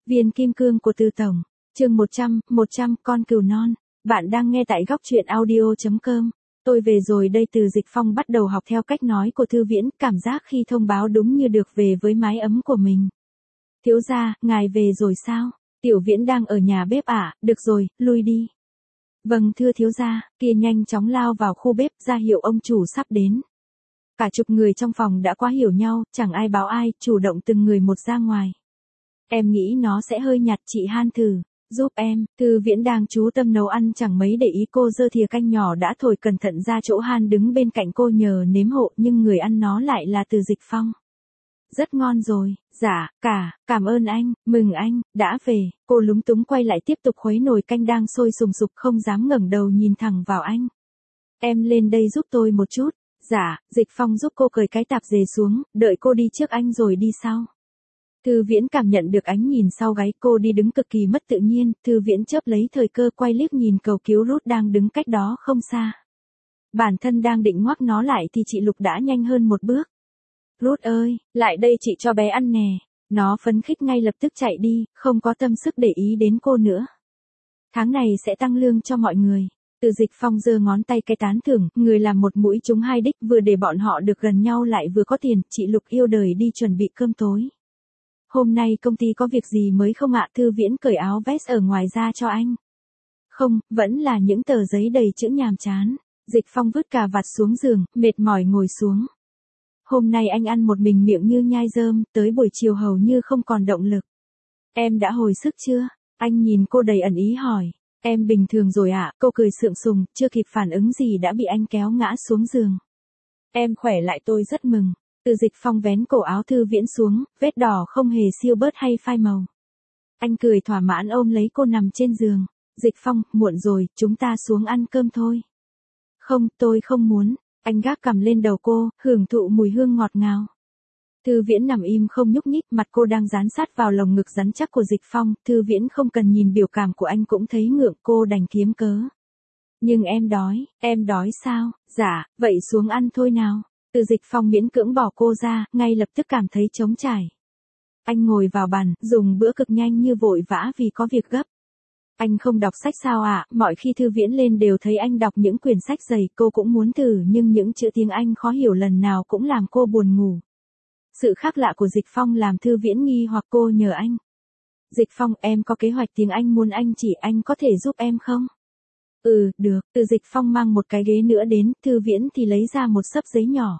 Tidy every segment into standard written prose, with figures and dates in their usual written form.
Viên kim cương của Từ Tổng, chương 100, con cừu non. Bạn đang nghe tại góc truyện audio.com. Tôi về rồi đây. Từ Dịch Phong bắt đầu học theo cách nói của Thư Viễn, cảm giác khi thông báo đúng như được về với mái ấm của mình. Thiếu gia, ngài về rồi sao? Tiểu Viễn đang ở nhà bếp ạ, được rồi, lui đi. Vâng thưa thiếu gia, kia nhanh chóng lao vào khu bếp ra hiệu ông chủ sắp đến. Cả chục người trong phòng đã quá hiểu nhau, chẳng ai báo ai, chủ động từng người một ra ngoài. Em nghĩ nó sẽ hơi nhạt, chị Han thử giúp em. Thư Viễn đang chú tâm nấu ăn chẳng mấy để ý, cô giơ thìa canh nhỏ đã thổi cẩn thận ra chỗ Han đứng bên cạnh cô nhờ nếm hộ, nhưng người ăn nó lại là Từ Dịch Phong. Rất ngon rồi, dạ, cảm ơn anh, mừng anh, đã về. Cô lúng túng quay lại tiếp tục khuấy nồi canh đang sôi sùng sục, không dám ngẩng đầu nhìn thẳng vào anh. Em lên đây giúp tôi một chút. Dạ, Dịch Phong giúp cô cởi cái tạp dề xuống, đợi cô đi trước anh rồi đi sau. Thư Viễn cảm nhận được ánh nhìn sau gáy cô đi đứng cực kỳ mất tự nhiên, Thư Viễn chớp lấy thời cơ quay liếc nhìn cầu cứu Ruth đang đứng cách đó không xa. Bản thân đang định ngoắc nó lại thì chị Lục đã nhanh hơn một bước. Ruth ơi, lại đây chị cho bé ăn nè. Nó phấn khích ngay lập tức chạy đi, không có tâm sức để ý đến cô nữa. Tháng này sẽ tăng lương cho mọi người. Từ Dịch Phong giơ ngón tay cái tán thưởng, người làm một mũi trúng hai đích, vừa để bọn họ được gần nhau lại vừa có tiền. Chị Lục yêu đời đi chuẩn bị cơm tối. Hôm nay công ty có việc gì mới không ạ? Thư Viễn cởi áo vest ở ngoài ra cho anh. Không, vẫn là những tờ giấy đầy chữ nhàm chán. Dịch Phong vứt cà vạt xuống giường, mệt mỏi ngồi xuống. Hôm nay anh ăn một mình miệng như nhai rơm, tới buổi chiều hầu như không còn động lực. Em đã hồi sức chưa? Anh nhìn cô đầy ẩn ý hỏi. Em bình thường rồi ạ. Cô cười sượng sùng, chưa kịp phản ứng gì đã bị anh kéo ngã xuống giường. Em khỏe lại tôi rất mừng. Từ Dịch Phong vén cổ áo Thư Viễn xuống, vết đỏ không hề siêu bớt hay phai màu. Anh cười thỏa mãn ôm lấy cô nằm trên giường. Dịch Phong, muộn rồi, chúng ta xuống ăn cơm thôi. Không, tôi không muốn. Anh gác cằm lên đầu cô, hưởng thụ mùi hương ngọt ngào. Thư Viễn nằm im không nhúc nhích, mặt cô đang dán sát vào lồng ngực rắn chắc của Dịch Phong. Thư Viễn không cần nhìn biểu cảm của anh cũng thấy ngượng, cô đành kiếm cớ. Nhưng em đói sao? Dạ, vậy xuống ăn thôi nào. Từ Dịch Phong miễn cưỡng bỏ cô ra, ngay lập tức cảm thấy trống trải. Anh ngồi vào bàn, dùng bữa cực nhanh như vội vã vì có việc gấp. Anh không đọc sách sao ạ? Mọi khi Thư Viễn lên đều thấy anh đọc những quyển sách dày, cô cũng muốn thử nhưng những chữ tiếng Anh khó hiểu lần nào cũng làm cô buồn ngủ. Sự khác lạ của Dịch Phong làm Thư Viễn nghi hoặc, cô nhờ anh. Dịch Phong, em có kế hoạch tiếng Anh muốn anh chỉ, anh có thể giúp em không? Được. Từ Dịch Phong mang một cái ghế nữa đến, Thư Viễn thì lấy ra một xấp giấy nhỏ.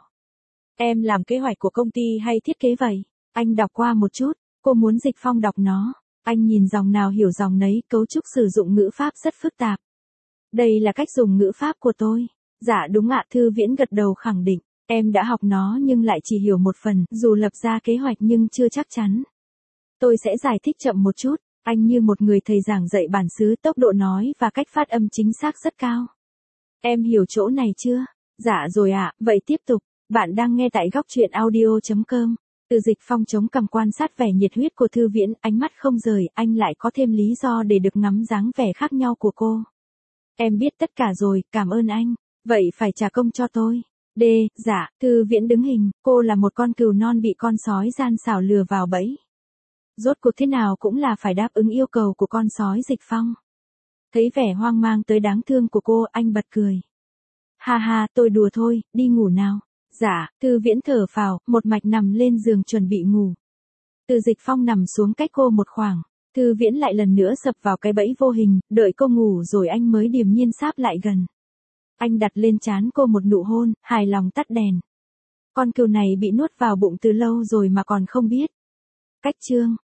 Em làm kế hoạch của công ty hay thiết kế vậy? Anh đọc qua một chút, cô muốn Dịch Phong đọc nó. Anh nhìn dòng nào hiểu dòng nấy, cấu trúc sử dụng ngữ pháp rất phức tạp. Đây là cách dùng ngữ pháp của tôi. Dạ đúng ạ, Thư Viễn gật đầu khẳng định. Em đã học nó nhưng lại chỉ hiểu một phần, dù lập ra kế hoạch nhưng chưa chắc chắn. Tôi sẽ giải thích chậm một chút. Anh như một người thầy giảng dạy bản xứ, tốc độ nói và cách phát âm chính xác rất cao. Em hiểu chỗ này chưa? Dạ rồi ạ, vậy tiếp tục. Bạn đang nghe tại góc truyện audio.com. Từ Dịch Phong chống cằm quan sát vẻ nhiệt huyết của Thư Viễn, ánh mắt không rời, anh lại có thêm lý do để được ngắm dáng vẻ khác nhau của cô. Em biết tất cả rồi, cảm ơn anh. Vậy phải trả công cho tôi. Dạ, Thư Viễn đứng hình, cô là một con cừu non bị con sói gian xảo lừa vào bẫy. Rốt cuộc thế nào cũng là phải đáp ứng yêu cầu của con sói Dịch Phong. Thấy vẻ hoang mang tới đáng thương của cô, anh bật cười. Ha, tôi đùa thôi, đi ngủ nào. Dạ, Thư Viễn thở phào, một mạch nằm lên giường chuẩn bị ngủ. Từ Dịch Phong nằm xuống cách cô một khoảng. Thư Viễn lại lần nữa sập vào cái bẫy vô hình, đợi cô ngủ rồi anh mới điềm nhiên sáp lại gần. Anh đặt lên trán cô một nụ hôn, hài lòng tắt đèn. Con cừu này bị nuốt vào bụng từ lâu rồi mà còn không biết. Cách chương